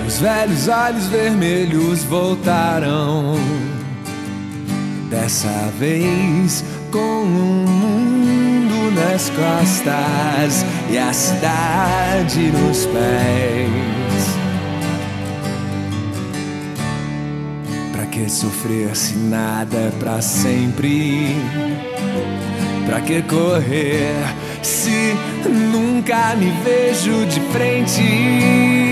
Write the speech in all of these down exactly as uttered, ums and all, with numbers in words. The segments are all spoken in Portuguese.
Os velhos olhos vermelhos voltaram, dessa vez com um mundo nas costas e a cidade nos pés. Pra que sofrer se nada é pra sempre? Pra que correr se nunca me vejo de frente?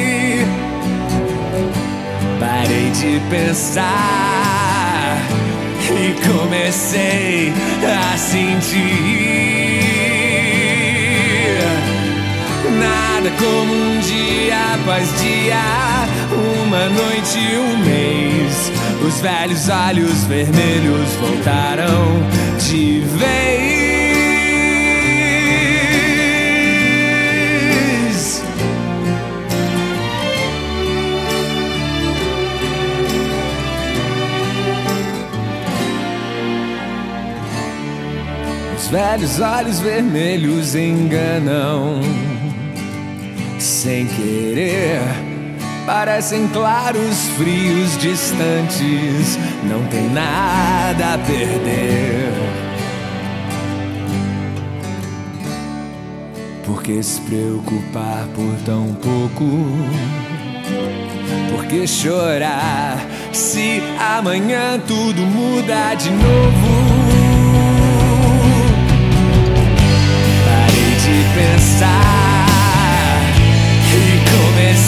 Parei de pensar e comecei a sentir. Nada como um dia após dia, uma noite e um mês. Os velhos olhos vermelhos voltaram de vez. Os velhos olhos vermelhos enganam sem querer. Parecem claros, frios, distantes. Não tem nada a perder. Por que se preocupar por tão pouco? Por que chorar se amanhã tudo muda de novo? Parei de pensar e comecei